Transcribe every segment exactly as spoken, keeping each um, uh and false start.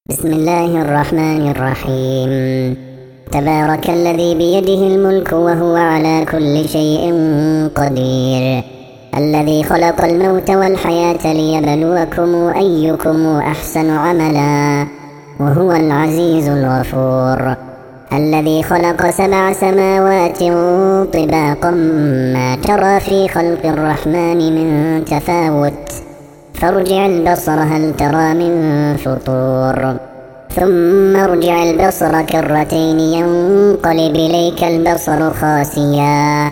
بسم الله الرحمن الرحيم. تبارك الذي بيده الملك وهو على كل شيء قدير، الذي خلق الموت والحياة ليبلوكم أيكم أحسن عملا وهو العزيز الغفور، الذي خلق سبع سماوات طباقا ما ترى في خلق الرحمن من تفاوت، فارجع البصر هل ترى من فطور، ثم ارجع البصر كرتين ينقلب إليك البصر خاسئا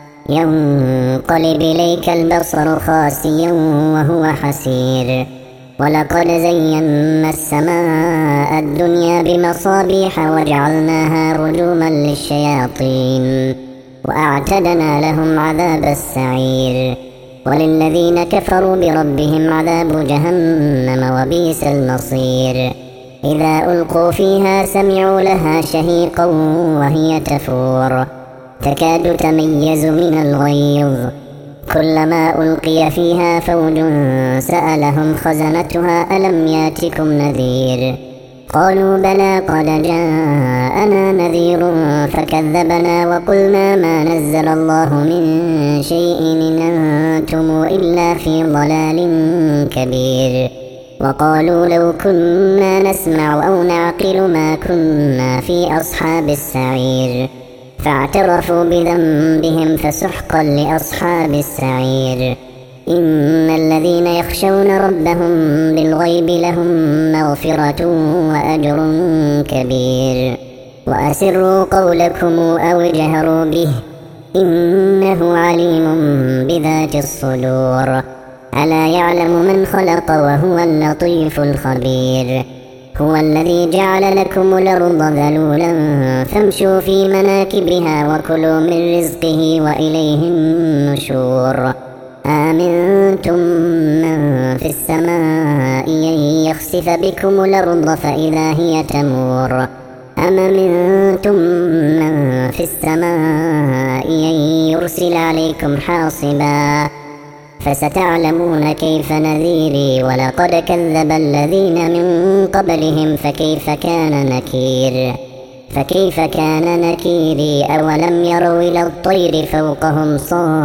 ينقلب إليك البصر خاسئا وهو حسير. ولقد زينا السماء الدنيا بمصابيح وجعلناها رجوما للشياطين وأعتدنا لهم عذاب السعير. وللذين كفروا بربهم عذاب جهنم وبئس المصير. إذا ألقوا فيها سمعوا لها شهيقا وهي تفور تكاد تميز من الغيظ، كلما ألقي فيها فوج سألهم خزنتها ألم ياتكم نذير، قالوا بلى قد جاءنا نذير فكذبنا وقلنا ما نزل الله من شيء إن أنتم إلا في ضلال كبير. وقالوا لو كنا نسمع أو نعقل ما كنا في أصحاب السعير، فاعترفوا بذنبهم فسحقا لأصحاب السعير. إن الذين يخشون ربهم بالغيب لهم مغفرة وأجر كبير. وأسروا قولكم أو اجهروا به إنه عليم بذات الصدور. ألا يعلم من خلق وهو اللطيف الخبير. هو الذي جعل لكم الأرض ذلولا فامشوا في مناكبها وكلوا من رزقه وإليه النشور. آمنتم من في السماء أن يخسف بكم الأرض فإذا هي تمور، أم أمنتم من في السماء أن يرسل عليكم حاصبا فستعلمون كيف نذيري. ولقد كذب الذين من قبلهم فكيف كان نكير فكيف كان نكيري. أولم يروا إلى الطير فوقهم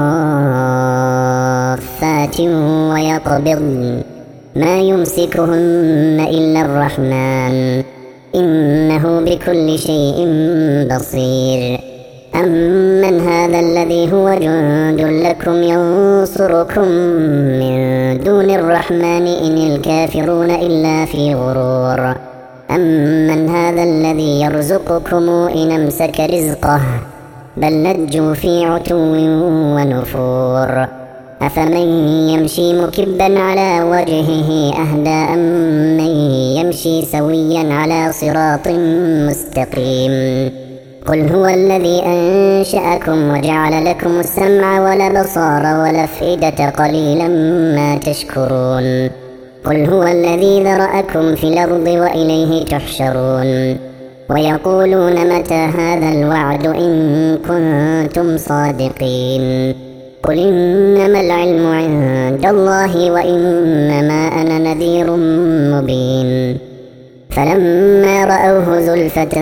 صافات ويقبضن ما يمسكهن إلا الرحمن إنه بكل شيء بصير. أمن هذا الذي هو جند لكم ينصركم من دون الرحمن إن الكافرون إلا في غرور. أمن هذا الذي يرزقكم إن أمسك رزقه بل لجوا في عتو ونفور. أفمن يمشي مكبا على وجهه أهدى أم من يمشي سويا على صراط مستقيم. قل هو الذي أنشأكم وجعل لكم السمع والأبصار والأفئدة قليلا ما تشكرون. قل هو الذي ذرأكم في الأرض وإليه تحشرون. ويقولون متى هذا الوعد إن كنتم صادقين. قل إنما العلم عند الله وإنما أنا نذير مبين. فلما رأوه زلفة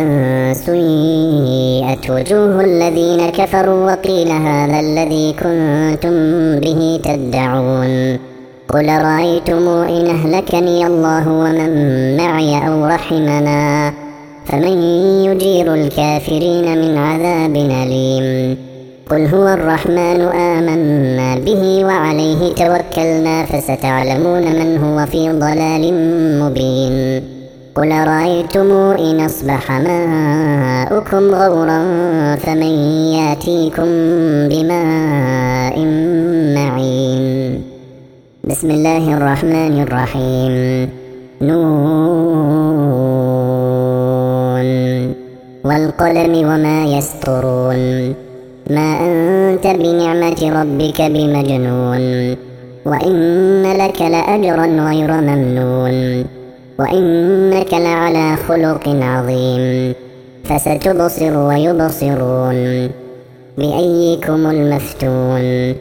سيئت وجوه الذين كفروا وقيل هذا الذي كنتم به تدعون. قل رأيتم إن أهلكني الله ومن معي أو رحمنا فمن يجير الكافرين من عذاب أليم. قل هو الرحمن آمنا به وعليه توكلنا فستعلمون من هو في ضلال مبين. قل رأيتم إن أصبح ماؤكم غورا فمن ياتيكم بماء معين. بسم الله الرحمن الرحيم. نون والقلم وما يسطرون. ما أنت بنعمة ربك بمجنون. وإن لك لأجرا غير ممنون. وإنك لعلى خلق عظيم. فستبصر ويبصرون. بأيكم المفتون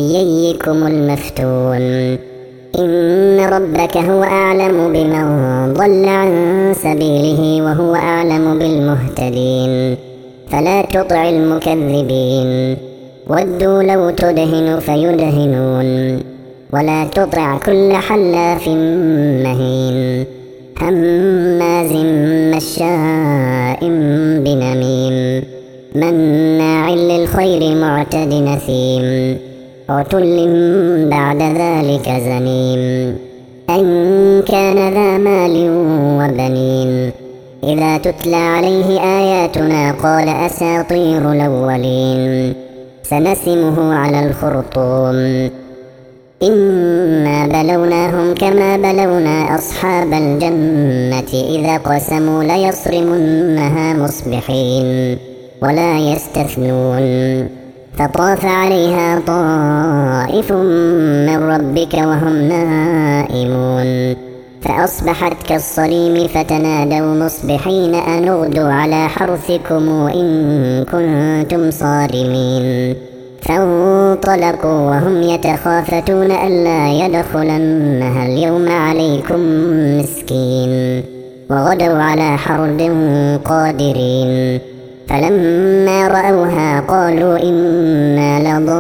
بأيكم المفتون. إن ربك هو أعلم بمن ضل عن سبيله وهو أعلم بالمهتدين فلا تطع المكذبين ودوا لو تدهن فيدهنون ولا تطع كل حلاف مهين هماز مشاء بنميم مناع للخير معتد نثيم عتل بعد ذلك زنيم أن كان ذا مال وبنين إذا تتلى عليه آياتنا قال أساطير الأولين سنسمه على الخرطوم إنا بلوناهم كما بلونا أصحاب الجنة إذا قسموا ليصرمنها مصبحين ولا يستثنون فطاف عليها طائف من ربك وهم نائمون فأصبحت كالصريم فتنادوا مصبحين أن اغدوا على حرثكم إن كنتم صارمين فانطلقوا وهم يتخافتون ألا يدخلنها اليوم عليكم مسكين وغدوا على حرد قادرين فلما رأوها قالوا إنا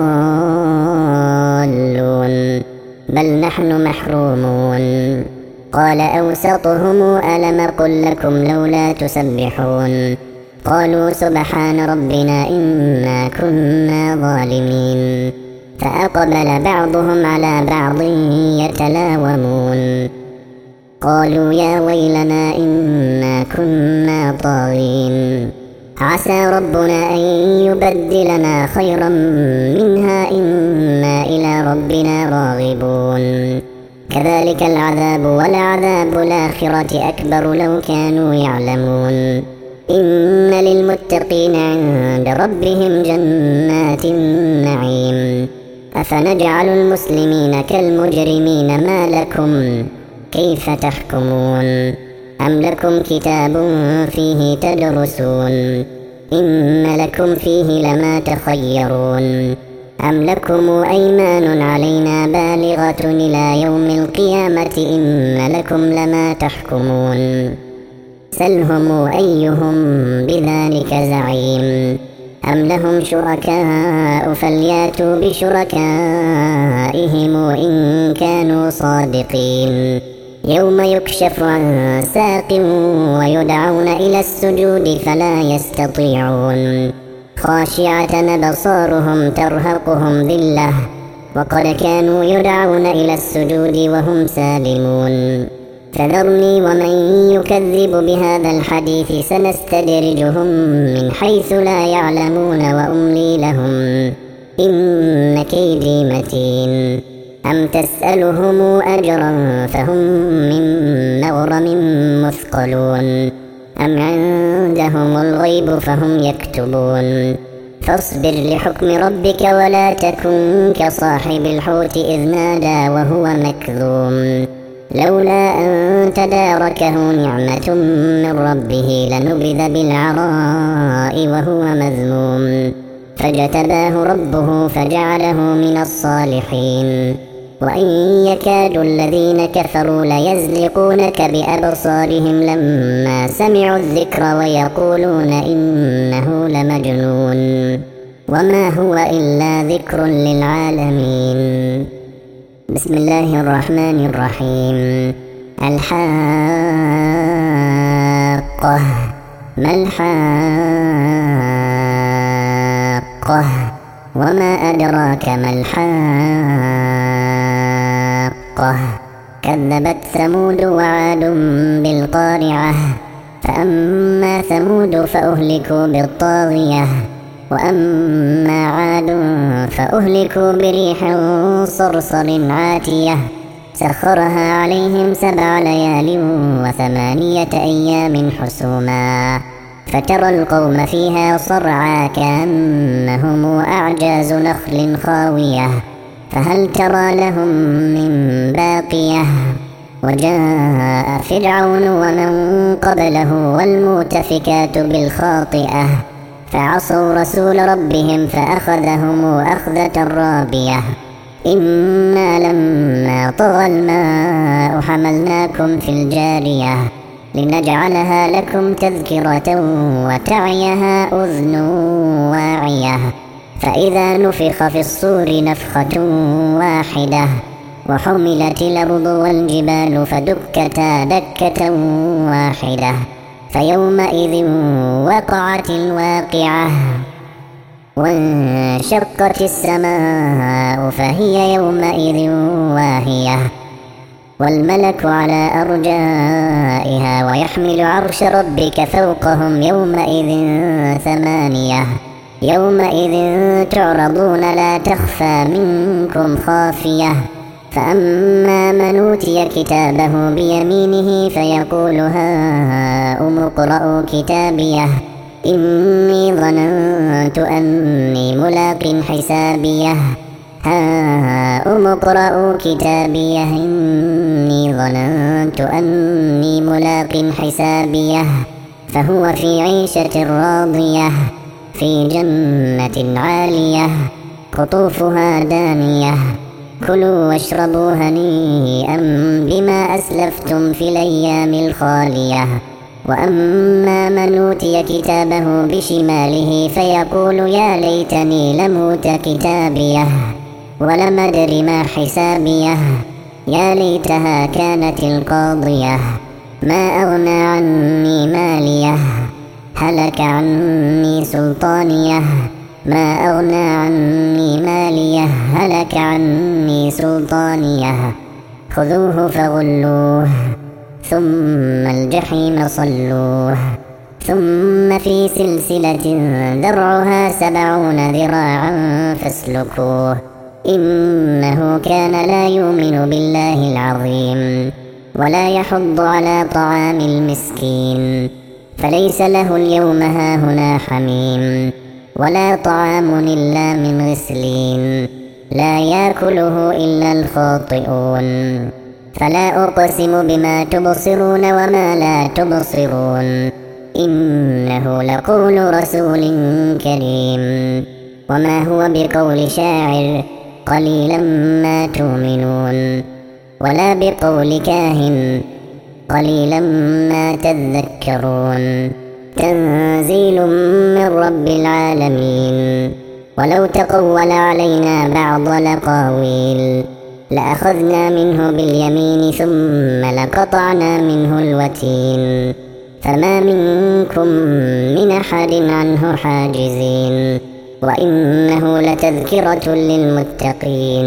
لضالون بل نحن محرومون قال أوسطهم ألم قل لكم لولا تسبحون قالوا سبحان ربنا إنا كنا ظالمين فأقبل بعضهم على بعض يتلاومون قالوا يا ويلنا إنا كنا طاغين عسى ربنا أن يبدلنا خيرا منها إنا إلى ربنا راغبون كذلك العذاب ولعذاب الآخرة أكبر لو كانوا يعلمون إن للمتقين عند ربهم جنات النعيم أفنجعل المسلمين كالمجرمين ما لكم كيف تحكمون أم لكم كتاب فيه تدرسون إن لكم فيه لما تخيرون أم لكم أيمان علينا بالغة إلى يوم القيامة إن لكم لما تحكمون سلهم أيهم بذلك زعيم أم لهم شركاء فلياتوا بشركائهم إن كانوا صادقين يوم يكشف عن ساق ويدعون إلى السجود فلا يستطيعون خاشعة أبصارهم ترهقهم ذلة وقد كانوا يدعون إلى السجود وهم سالمون فذرني ومن يكذب بهذا الحديث سنستدرجهم من حيث لا يعلمون وأملي لهم إن كيدي متين أم تسألهم أجرا فهم من مغرم مثقلون أم عندهم الغيب فهم يكتبون فاصبر لحكم ربك ولا تكن كصاحب الحوت إذ نادى وهو مكذوم لولا أن تداركه نعمة من ربه لنبذ بالعراء وهو مذموم فاجتباه ربه فجعله من الصالحين وإن يكاد الذين كفروا ليزلقونك بأبصارهم لما سمعوا الذكر ويقولون إنه لمجنون وما هو إلا ذكر للعالمين بسم الله الرحمن الرحيم الحاقة ما الحاقة وما أدراك ما الحاقة كذبت ثمود وعاد بالقارعة فأما ثمود فأهلكوا بالطاغية وأما عاد فأهلكوا بريح صرصر عاتية سخرها عليهم سبع ليال وثمانية أيام حسوما فترى القوم فيها صرعى كأنهم أعجاز نخل خاوية فهل ترى لهم من باقية وجاء فرعون ومن قبله والمؤتفكات بالخاطئة فعصوا رسول ربهم فأخذهم أخذة رابية إنا لما طغى الماء حملناكم في الجارية لنجعلها لكم تذكرة وتعيها أذن واعية فإذا نفخ في الصور نفخة واحدة وحملت الأرض والجبال فدكتا دكة واحدة فيومئذ وقعت الواقعة وانشقت السماء فهي يومئذ واهية والملك على أرجائها ويحمل عرش ربك فوقهم يومئذ ثمانية يومئذ تعرضون لا تخفى منكم خافية فأما من أوتي كتابه بيمينه فيقول هاؤم اقرءوا كتابيه إني ظننت أني ملاق حسابيه هاؤم اقرءوا كتابيه إني ظننت أني ملاق حسابيه فهو في عيشة راضية في جنة عالية قطوفها دانية كلوا واشربوا هنيئا بما أسلفتم في الأيام الخالية وأما من أوتي كتابه بشماله فيقول يا ليتني لم أوت كتابيه ولم أدر ما حسابيه يا ليتها كانت القاضية ما أغنى عني ماليه هلك عني سلطانيه ما أغنى عني ماليه هلك عني سلطانيه خذوه فغلوه ثم الجحيم صلوه ثم في سلسلة ذرعها سبعون ذراعا فاسلكوه إنه كان لا يؤمن بالله العظيم ولا يحض على طعام المسكين فليس له اليوم هاهنا حميم ولا طعام إلا من غسلين لا يأكله إلا الخاطئون فلا أقسم بما تبصرون وما لا تبصرون إنه لقول رسول كريم وما هو بقول شاعر قليلا ما تؤمنون ولا بقول كاهن قليلا ما تذكرون تنزيل من رب العالمين ولو تقول علينا بعض الأقاويل لأخذنا منه باليمين ثم لقطعنا منه الوتين فما منكم من أحد عنه حاجزين وإنه لتذكرة للمتقين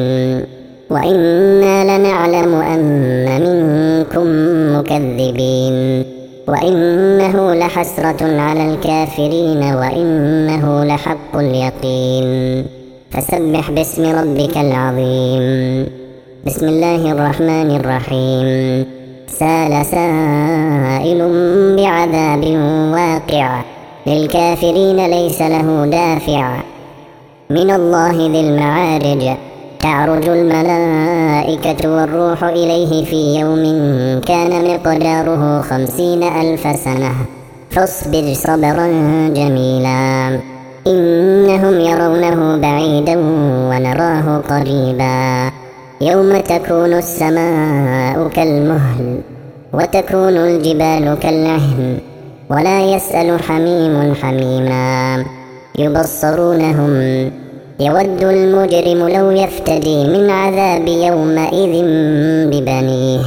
وإنا لنعلم أن منكم مكذبين وإنه لحسرة على الكافرين وإنه لحق اليقين فسبح باسم ربك العظيم بسم الله الرحمن الرحيم سال سائل بعذاب واقع للكافرين ليس له دافع من الله ذي المعارج تعرج الملائكة والروح إليه في يوم كان مقداره خمسين ألف سنة فاصبر صبرا جميلا إنهم يرونه بعيدا ونراه قريبا يوم تكون السماء كالمهل وتكون الجبال كالعهن ولا يسأل حميم حميما يبصرونهم يود المجرم لو يفتدي من عذاب يومئذ ببنيه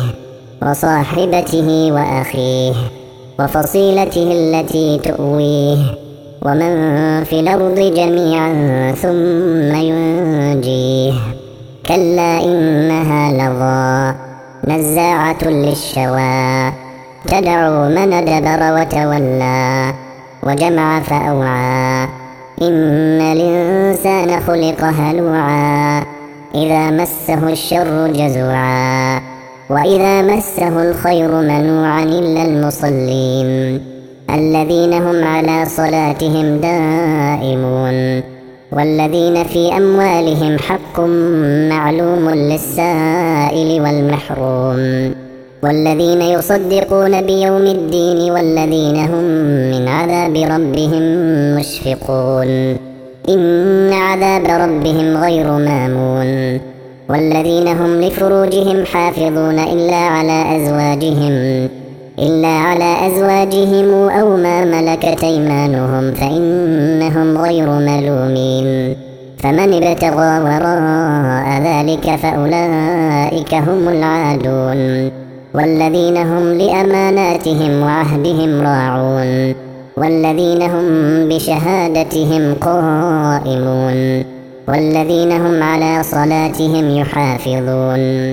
وصاحبته وأخيه وفصيلته التي تؤويه ومن في الأرض جميعا ثم ينجيه كلا إنها لظى نزاعة للشوى تدعو من أدبر وتولى وجمع فأوعى إن الإنسان خلق هلوعا إذا مسه الشر جزوعا وإذا مسه الخير منوعا إلا المصلين الذين هم على صلاتهم دائمون والذين في أموالهم حق معلوم للسائل والمحروم والذين يصدقون بيوم الدين والذين هم من عذاب ربهم مشفقون إن عذاب ربهم غير مامون والذين هم لفروجهم حافظون إلا على أزواجهم إلا على أزواجهم أو ما ملكت أيمانهم فإنهم غير ملومين. فمن ابتغى وراء ذلك فأولئك هم العادون. والذين هم لأماناتهم وعهدهم راعون والذين هم بشهادتهم قائمون والذين هم على صلاتهم يحافظون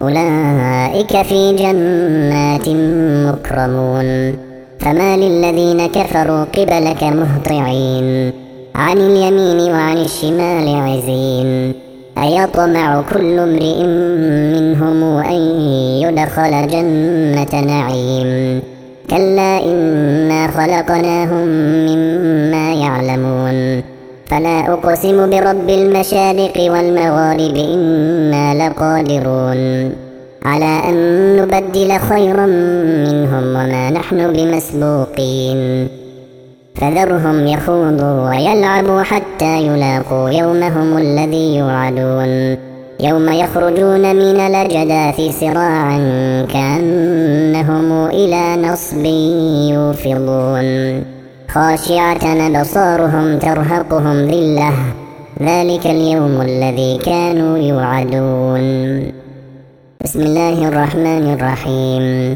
أولئك في جنات مكرمون. فما للذين كفروا قبلك مهطعين عن اليمين وعن الشمال عزين أيطمع كل امرئ منهم أن يدخل جنة نعيم كلا إنا خلقناهم مما يعلمون. فلا أقسم برب المشارق والمغارب إنا لقادرون على أن نبدل خيرا منهم وما نحن بمسبوقين. فذرهم يخوضوا ويلعبوا حتى يلاقوا يومهم الذي يوعدون يوم يخرجون من الأجداث سراعا كأنهم إلى نصب يوفضون خاشعة أبصارهم ترهقهم ذلة ذلك اليوم الذي كانوا يوعدون. بسم الله الرحمن الرحيم.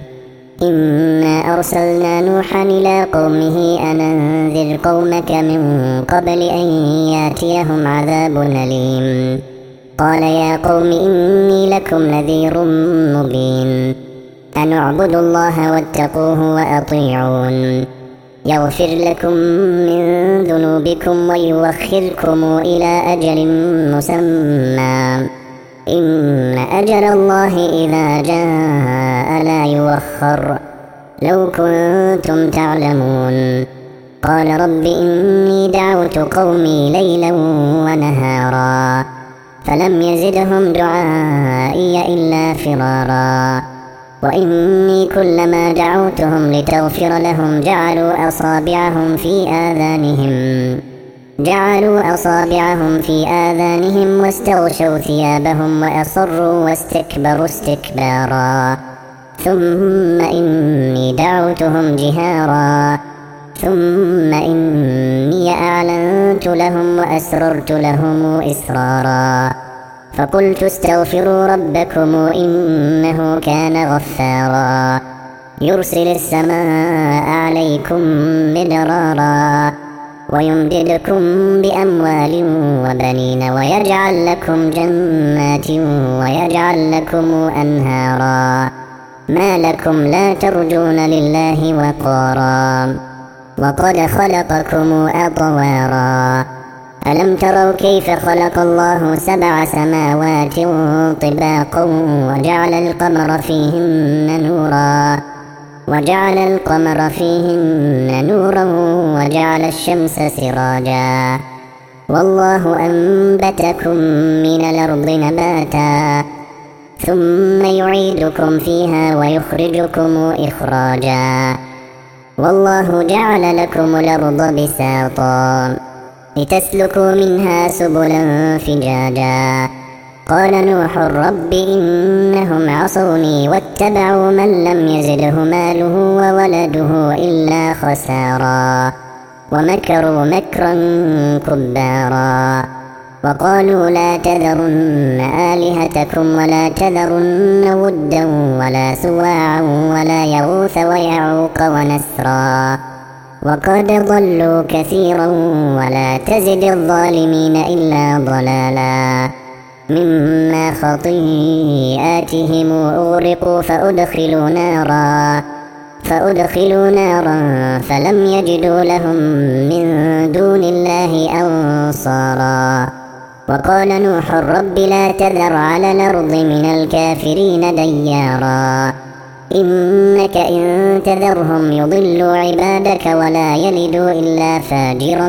إنا أرسلنا نوحا إلى قومه أن أنذر قومك من قبل أن ياتيهم عذاب أليم. قال يا قوم إني لكم نذير مبين أن اعبدوا الله واتقوه وأطيعون يغفر لكم من ذنوبكم ويوخركم إلى أجل مسمى إن أجل الله إذا جاء لا يوخر لو كنتم تعلمون. قال رب إني دعوت قومي ليلا ونهارا فلم يزدهم دعائي إلا فرارا وإني كلما دعوتهم لتغفر لهم جعلوا أصابعهم في آذانهم جعلوا أصابعهم في آذانهم واستغشوا ثيابهم وأصروا واستكبروا استكبارا ثم إني دعوتهم جهارا ثم إني أعلنت لهم وأسررت لهم إسرارا فقلت استغفروا ربكم إنه كان غفارا يرسل السماء عليكم مدرارا ويمددكم بأموال وبنين ويجعل لكم جنات ويجعل لكم أنهارا ما لكم لا ترجون لله وقارا وقد خلقكم أطوارا ألم تروا كيف خلق الله سبع سماوات طباقا وجعل القمر فيهن نورا وجعل القمر فيهن نورا وجعل الشمس سراجا والله أنبتكم من الأرض نباتا ثم يعيدكم فيها ويخرجكم إخراجا والله جعل لكم الأرض بساطا لتسلكوا منها سبلا فجاجا قال نوح رب إنهم عصوني واتبعوا من لم يزده ماله وولده إلا خسارا ومكروا مكرا كبارا وقالوا لا تذرن آلهتكم ولا تذرن ودا ولا سواعا ولا يغوث ويعوق ونسرا وقد ضلوا كثيرا ولا تزد الظالمين إلا ضلالا مما خطيئاتهم أغرقوا فأدخلوا نارا فأدخلوا نارا فلم يجدوا لهم من دون الله أنصارا وقال نوح رب لا تذر على الأرض من الكافرين ديارا إنك إن تذرهم يضلوا عبادك ولا يلدوا إلا فاجرا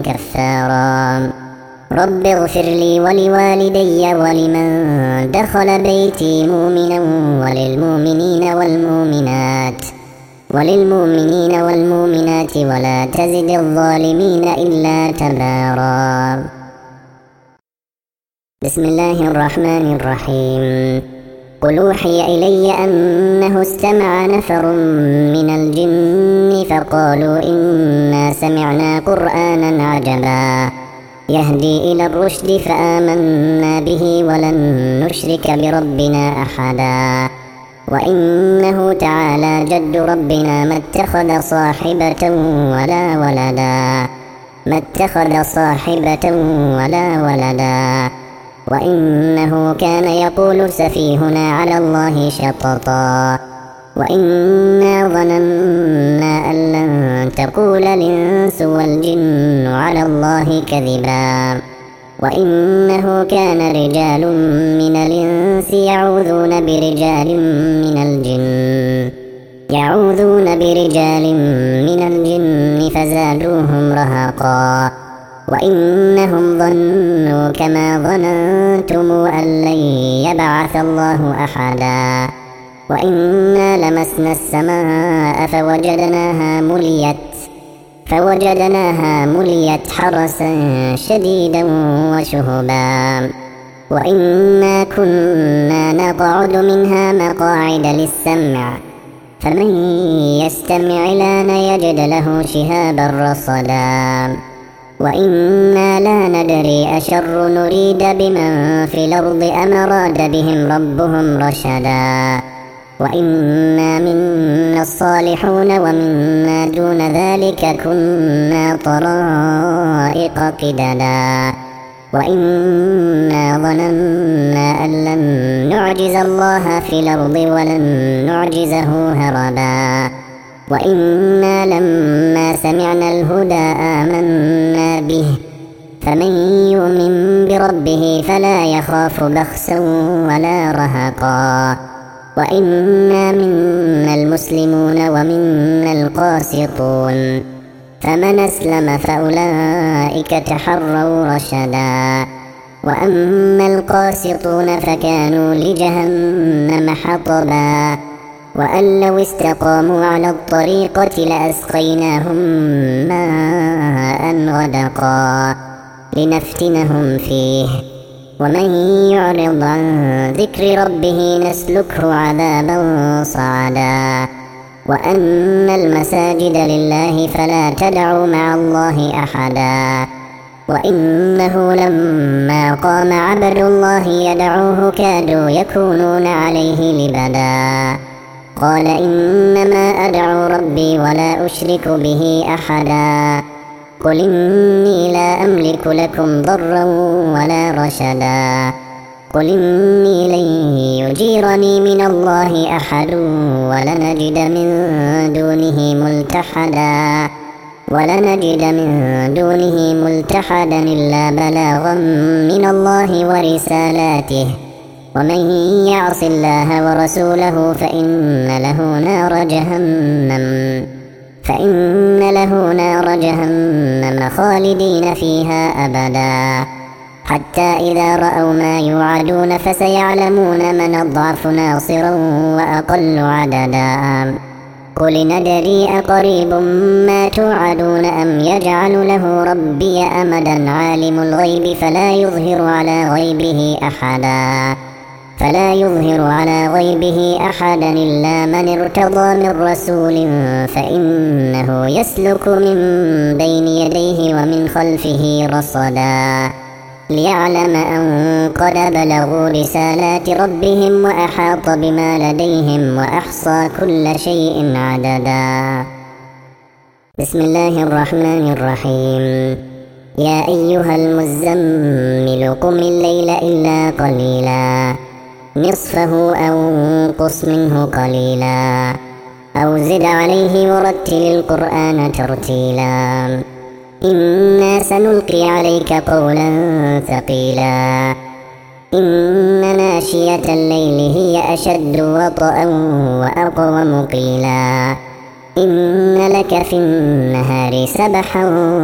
كفارا رب اغفر لي ولوالدي ولمن دخل بيتي مؤمنا وللمؤمنين والمؤمنات وللمؤمنين والمؤمنات ولا تزد الظالمين إلا تبارا. بسم الله الرحمن الرحيم. قل أوحي إلي أنه استمع نفر من الجن فقالوا إنا سمعنا قرآنا عجبا يهدي إلى الرشد فآمنا به ولن نشرك بربنا أحدا وإنه تعالى جد ربنا ما اتخذ صاحبة ولا ولدا ما اتخذ صاحبة ولا ولدا وإنه كان يقول سفيهنا على الله شططا وإنا ظننا أن لن تقول الإنس والجن على الله كذبا وإنه كان رجال من الإنس يعوذون برجال من الجن يعوذون برجال من الجن فزادوهم رهقا وإنهم ظنوا كما ظننتم أن لن يبعث الله أحدا وإنا لمسنا السماء فوجدناها مليت فوجدناها مليت حرسا شديدا وشهبا وإنا كنا نقعد منها مقاعد للسمع فمن يستمع الآن يجد له شهابا رصدا وإنا لا ندري أشر نريد بمن في الأرض أم أراد بهم ربهم رشدا وإنا منا الصالحون ومنا دون ذلك كنا طرائق قددا وإنا ظننا أن لن نعجز الله في الأرض ولن نعجزه هربا وإنا لما سمعنا الهدى آمنا به فمن يؤمن بربه فلا يخاف بخسا ولا رهقا وإنا منا المسلمون ومنا القاسطون فمن أسلم فأولئك تحروا رشدا وأما القاسطون فكانوا لجهنم حطبا وأن لو استقاموا على الطريقة لأسقيناهم ماء غدقا لنفتنهم فيه ومن يعرض عن ذكر ربه نسلكه عذابا صعدا وأن المساجد لله فلا تدعوا مع الله أحدا وإنه لما قام عبد الله يدعوه كادوا يكونون عليه لبدا قال إنما أدعو ربي ولا أشرك به أحدا قل إني لا أملك لكم ضرا ولا رشدا قل إني لن يجيرني من الله أحد ولنجد من دونه ملتحدا ولنجد من دونه ملتحدا إلا بلاغا من الله ورسالاته ومن يعص الله ورسوله فإن له نار جهنم فإن له نار جهنم خالدين فيها أبدا حتى إذا رأوا ما يوعدون فسيعلمون من أضعف ناصرا وأقل عددا قل ندري أقريب ما توعدون أم يجعل له ربي أمدا عالم الغيب فلا يظهر على غيبه أحدا فلا يظهر على غيبه أحدا إلا من ارتضى من رسول فإنه يسلك من بين يديه ومن خلفه رصدا ليعلم أن قد بلغوا رسالات ربهم وأحاط بما لديهم وأحصى كل شيء عددا. بسم الله الرحمن الرحيم. يا أيها المزمل قم الليل إلا قليلا نصفه أو انقص منه قليلا أو زد عليه ورتل القرآن ترتيلا إنا سنلقي عليك قولا ثقيلا إن ناشية الليل هي أشد وطئا وأقوم قيلا إن لك في النهار سبحا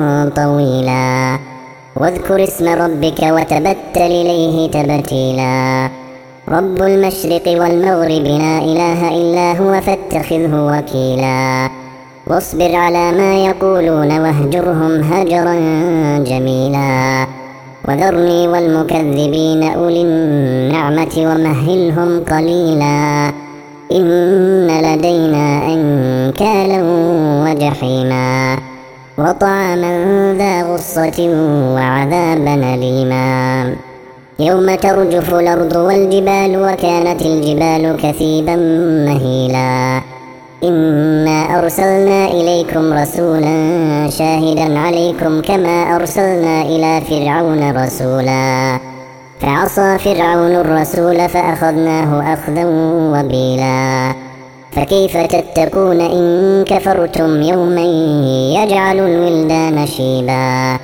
طويلا واذكر اسم ربك وتبتل إليه تبتيلا رب المشرق والمغرب لا إله إلا هو فاتخذه وكيلا واصبر على ما يقولون واهجرهم هجرا جميلا وذرني والمكذبين أولي النعمة ومهلهم قليلا إن لدينا أنكالا وجحيما وطعاما ذا غصة وعذابا أليما يوم ترجف الأرض والجبال وكانت الجبال كثيبا مهيلا إنا أرسلنا إليكم رسولا شاهدا عليكم كما أرسلنا إلى فرعون رسولا فعصى فرعون الرسول فأخذناه أخذا وبيلا فكيف تتقون إن كفرتم يوما يجعل الولدان شيبا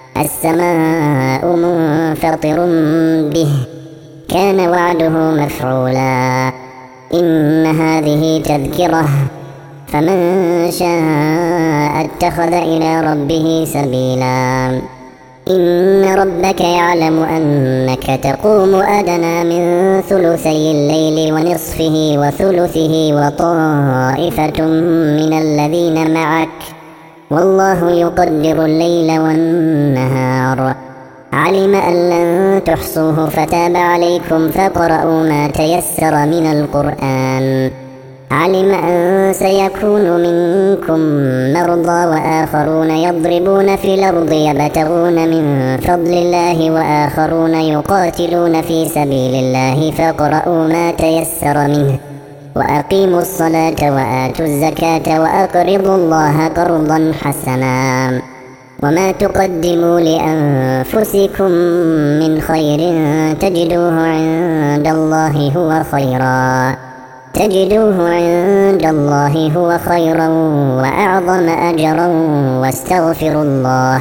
السماء منفطر به كان وعده مفعولا إن هذه تذكرة فمن شاء اتخذ إلى ربه سبيلا إن ربك يعلم أنك تقوم أدنى من ثلثي الليل ونصفه وثلثه وطائفة من الذين معك والله يقدر الليل والنهار علم أن لن تحصوه فتاب عليكم فاقرؤوا ما تيسر من القرآن علم أن سيكون منكم مرضى وآخرون يضربون في الأرض يبتغون من فضل الله وآخرون يقاتلون في سبيل الله فاقرؤوا ما تيسر منه وأقيموا الصلاة وآتوا الزكاة وأقرضوا الله قرضا حسنا وما تقدموا لأنفسكم من خير تجدوه عند الله هو خيرا تجدوه عند الله هو خيرا وأعظم أجرا واستغفروا الله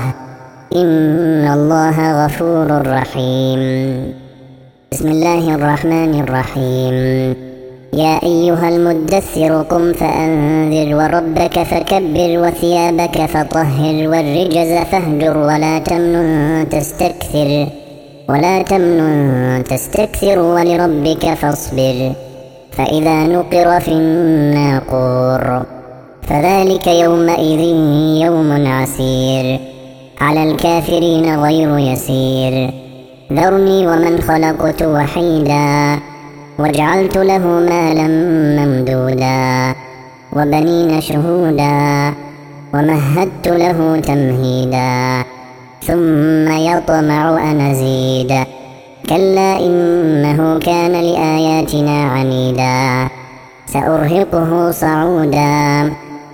إن الله غفور رحيم بسم الله الرحمن الرحيم يا أيها المدثر قم فأنذر وربك فكبر وثيابك فطهر والرجز فاهجر ولا تمنن تستكثر ولا تمنن تستكثر ولربك فاصبر فإذا نقر في الناقور فذلك يومئذ يوم عسير على الكافرين غير يسير ذرني ومن خلقت وحيدا وجعلت له مالا ممدودا وبنين شهودا ومهدت له تمهيدا ثم يطمع أن أزيد كلا إنه كان لآياتنا عنيدا سأرهقه صعودا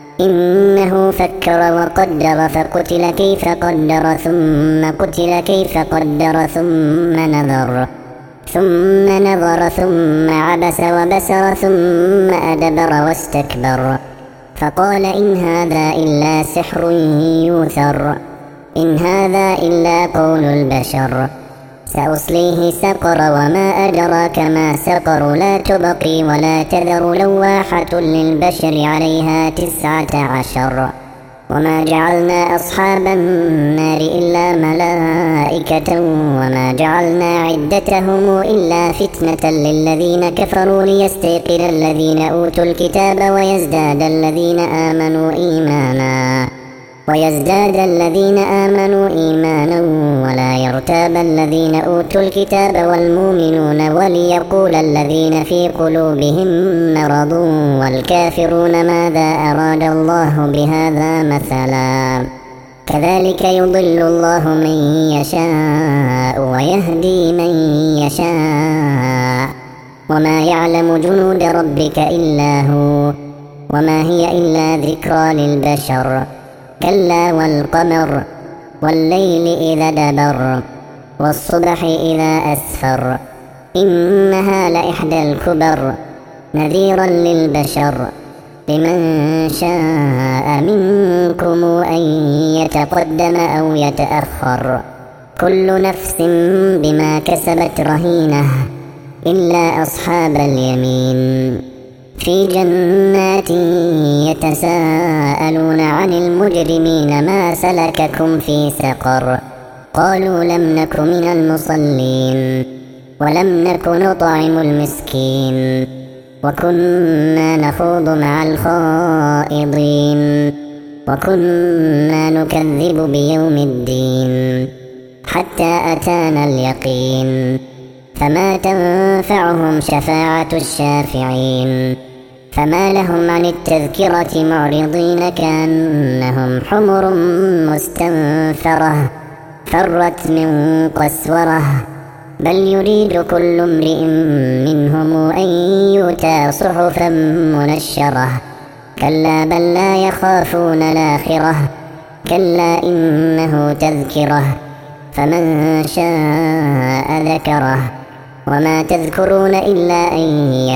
إنه فكر وقدر فقتل كيف قدر ثم قتل كيف قدر ثم نظر ثم نظر ثم عبس وبسر ثم أدبر واستكبر فقال إن هذا إلا سحر يوثر إن هذا إلا قول البشر سأصليه سقر وما أدراك ما سقر لا تبقي ولا تذر لواحة للبشر عليها تسعة عشر وما جعلنا أصحاب النار إلا ملائكة وما جعلنا عدتهم إلا فتنة للذين كفروا ليستيقن الذين أوتوا الكتاب ويزداد الذين آمنوا إيمانا ويزداد الذين آمنوا إيمانا ولا يرتاب الذين أوتوا الكتاب والمؤمنون وليقول الذين في قلوبهم مرض والكافرون ماذا أراد الله بهذا مثلا كذلك يضل الله من يشاء ويهدي من يشاء وما يعلم جنود ربك إلا هو وما هي إلا ذكرى للبشر كلا والقمر والليل إذا دبر والصبح إذا أسفر إنها لإحدى الكبر نذيرا للبشر لمن شاء منكم أن يتقدم أو يتأخر كل نفس بما كسبت رهينة إلا أصحاب اليمين في جنات يتساءلون عن المجرمين ما سلككم في سقر قالوا لم نك من المصلين ولم نك نطعم المسكين وكنا نخوض مع الخائضين وكنا نكذب بيوم الدين حتى أتانا اليقين، فما تنفعهم شفاعة الشافعين. فما لهم عن التذكرة معرضين كأنهم حمر مستنفرة فرت من قسورة. بل يريد كل امرئ منهم أن يؤتى صحفا منشرة. كلا بل لا يخافون الآخرة. كلا إنه تذكرة فمن شاء ذكره. وما تذكرون إلا أن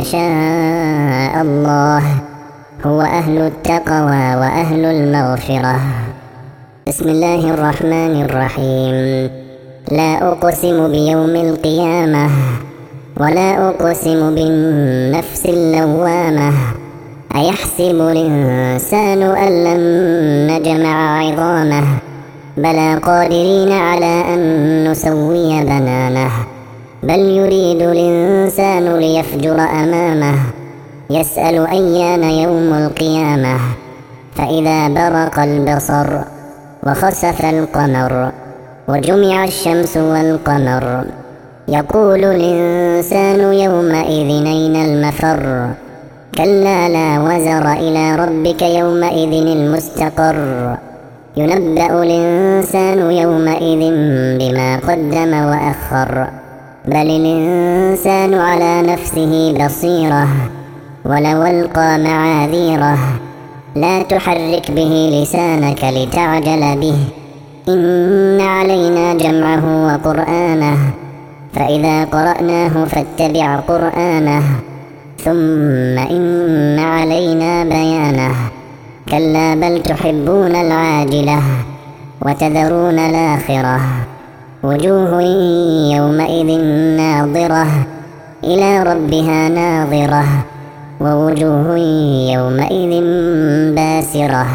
يشاء الله، هو أهل التقوى وأهل المغفرة. بسم الله الرحمن الرحيم. لا أقسم بيوم القيامة ولا أقسم بالنفس اللوامة. أيحسب الإنسان أن لن نجمع عظامه. بلى قادرين على أن نسوي بنانه. بل يريد الإنسان ليفجر أمامه. يسأل أيان يوم القيامة. فإذا برق البصر وخسف القمر وجمع الشمس والقمر يقول الإنسان يومئذ أين المفر. كلا لا وزر إلى ربك يومئذ المستقر. ينبأ الإنسان يومئذ بما قدم وأخر. بل الإنسان على نفسه بصيرة ولو ألقى معاذيره. لا تحرك به لسانك لتعجل به. إن علينا جمعه وقرآنه. فإذا قرأناه فاتبع قرآنه. ثم إن علينا بيانه. كلا بل تحبون العاجلة وتذرون الآخرة. وجوه يومئذ ناظرة إلى ربها ناظرة. ووجوه يومئذ باسرة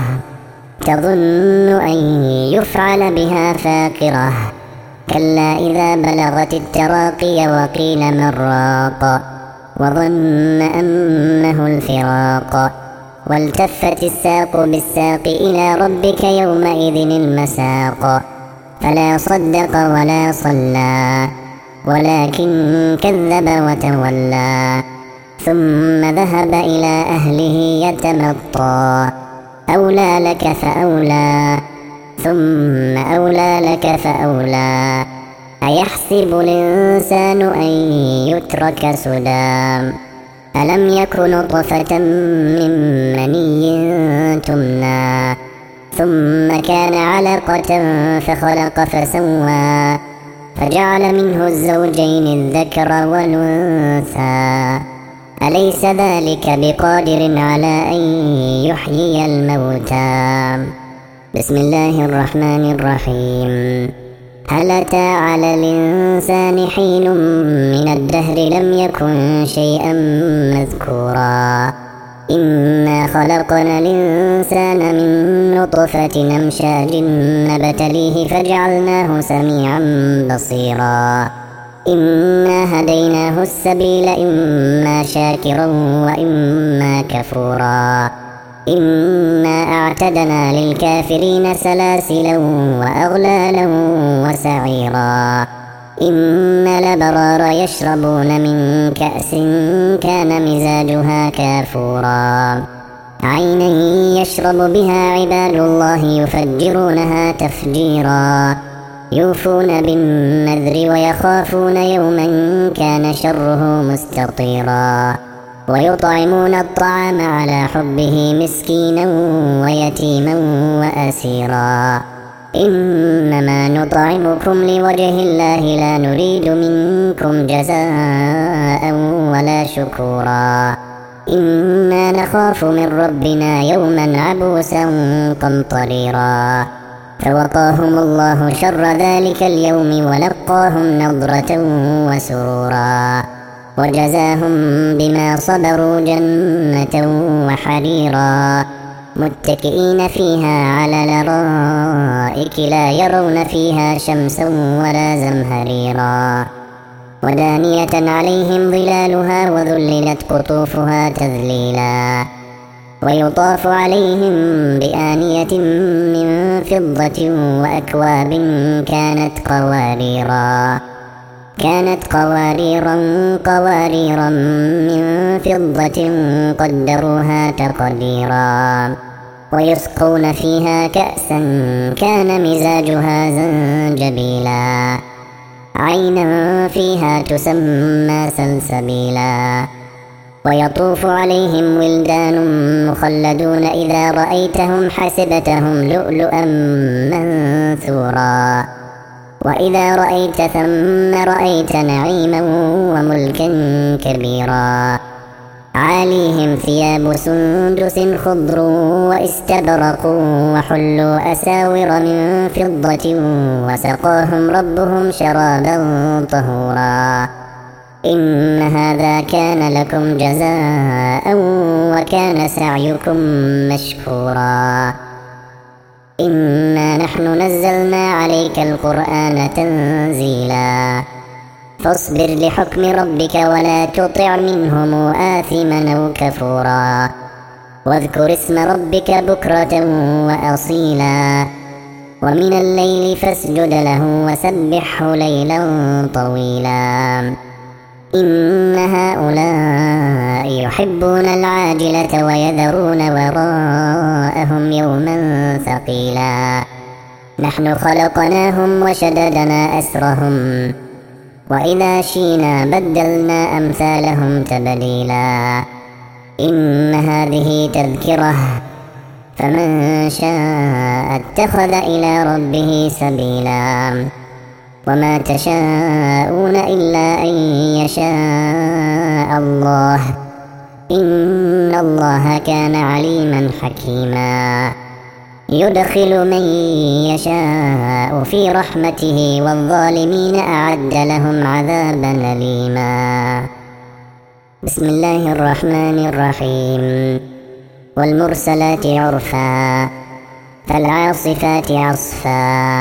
تظن أن يفعل بها فاقرة. كلا إذا بلغت التراقي وقيل من راق وظن أنه الفراق. والتفت الساق بالساق إلى ربك يومئذ المساق. فلا صدق ولا صلى ولكن كذب وتولى. ثم ذهب إلى أهله يتمطى. أولى لك فأولى ثم أولى لك فأولى. أيحسب الإنسان أن يترك سدى. ألم يك نطفة من مني تمنى. ثم كان علقة فخلق فسوى. فجعل منه الزوجين الذكر والأنثى. أليس ذلك بقادر على أن يحيي الموتى. بسم الله الرحمن الرحيم. هل أتى على الإنسان حين من الدهر لم يكن شيئا مذكورا. إنا خلقنا الإنسان من نطفة أمشاج نبتليه فجعلناه سميعا بصيرا. إنا هديناه السبيل إما شاكرا وإما كفورا. إنا أعتدنا للكافرين سلاسلا وأغلالا وسعيرا. إن الأبرار يشربون من كأس كان مزاجها كافورا. عينا يشرب بها عباد الله يفجرونها تفجيرا. يوفون بالنذر ويخافون يوما كان شره مستطيرا. ويطعمون الطعام على حبه مسكينا ويتيما وأسيرا. إنما نطعمكم لوجه الله لا نريد منكم جزاء ولا شكورا. إنا نخاف من ربنا يوما عبوسا قمطريرا. فوقاهم الله شر ذلك اليوم ولقاهم نضرة وسرورا. وجزاهم بما صبروا جنة وحريرا. متكئين فيها على الأرائك لا يرون فيها شمسا ولا زمهريرا. ودانية عليهم ظلالها وذللت قطوفها تذليلا. ويطاف عليهم بآنية من فضة وأكواب كانت قواريرا كانت قواريرا قواريرا من فضة قدروها تقديرا ويسقون فيها كأسا كان مزاجها زنجبيلا عينا فيها تسمى سلسبيلا ويطوف عليهم ولدان مخلدون إذا رأيتهم حسبتهم لؤلؤا منثورا وإذا رأيت ثم رأيت نعيما وملكا كبيرا عاليهم ثياب سندس خضر واستبرق وحلوا أساور من فضة وسقاهم ربهم شرابا طهورا إن هذا كان لكم جزاء وكان سعيكم مشكورا إنا نحن نزلنا عليك القرآن تنزيلا فاصبر لحكم ربك ولا تطع منهم آثما أو كفورا واذكر اسم ربك بكرة وأصيلا ومن الليل فاسجد له وسبحه ليلا طويلا إن هؤلاء يحبون العاجلة ويذرون وراءهم يوما ثقيلا نحن خلقناهم وشددنا أسرهم وإذا شينا بدلنا أمثالهم تبديلا إن هذه تذكرة فمن شاء اتخذ إلى ربه سبيلا وما تشاءون إلا أن يشاء الله إن الله كان عليما حكيما يدخل من يشاء في رحمته والظالمين أعد لهم عذابا أليما بسم الله الرحمن الرحيم والمرسلات عرفا فالعاصفات عصفا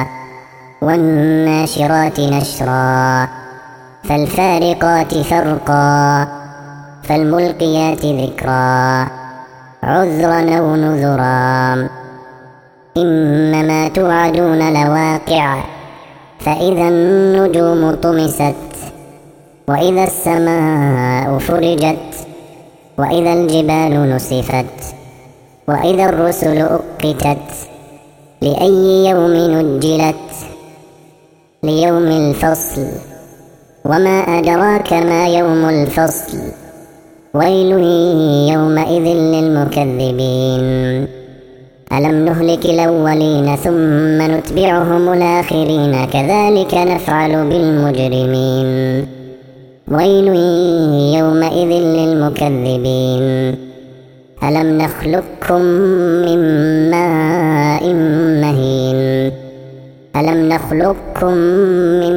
والناشرات نشرا فالفارقات فرقا فالملقيات ذكرا عذرا أو نذرا إنما توعدون لواقع فإذا النجوم طمست وإذا السماء فرجت وإذا الجبال نسفت وإذا الرسل أقتت لأي يوم نجلت ليوم الفصل وما أدراك ما يوم الفصل ويل يومئذ للمكذبين ألم نهلك الأولين ثم نتبعهم الآخرين كذلك نفعل بالمجرمين ويل يومئذ للمكذبين ألم نخلقكم من ماء مهين ألم نخلقكم من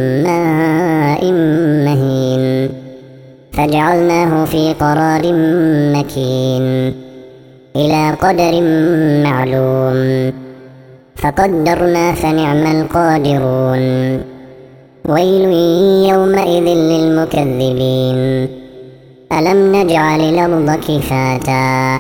ماء مهين فجعلناه في قرار مكين إلى قدر معلوم فقدرنا فنعم القادرون ويل يومئذ للمكذبين ألم نجعل الأرض كفاتا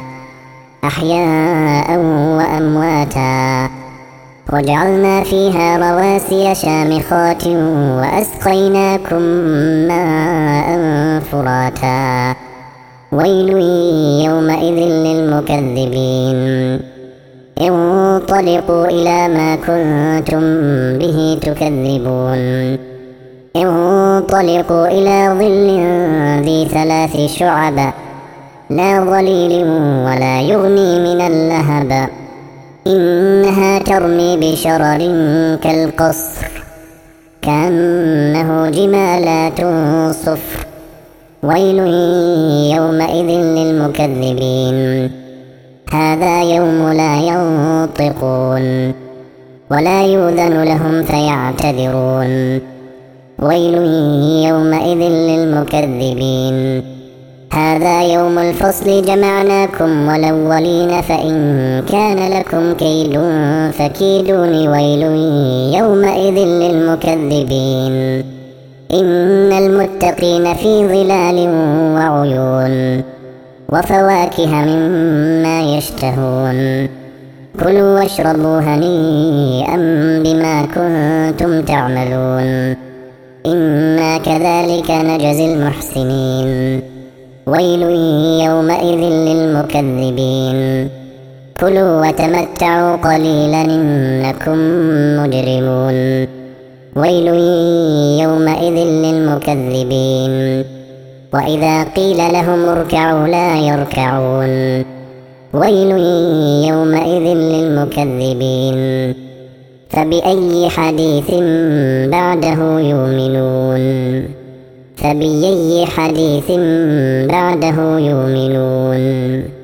أحياء وأمواتا وجعلنا فيها رواسي شامخات وأسقيناكم ماء فراتا ويل يومئذ للمكذبين انطلقوا إلى ما كنتم به تكذبون انطلقوا إلى ظل ذي ثلاث شعب لا ظليل ولا يغني من اللهب إنها ترمي بشرر كالقصر كأنه جمالات صفر ويل يومئذ للمكذبين هذا يوم لا ينطقون ولا يؤذن لهم فيعتذرون ويل يومئذ للمكذبين هذا يوم الفصل جمعناكم والأولين فإن كان لكم كيد فكيدون ويل يومئذ للمكذبين إن المتقين في ظلال وعيون وفواكه مما يشتهون كلوا واشربوا هنيئا بما كنتم تعملون إنا كذلك نجزي المحسنين ويل يومئذ للمكذبين كلوا وتمتعوا قليلا إنكم مجرمون ويل يومئذ للمكذبين وإذا قيل لهم اركعوا لا يركعون ويل يومئذ للمكذبين فبأي حديث بعده يؤمنون فبأي حديث بعده يؤمنون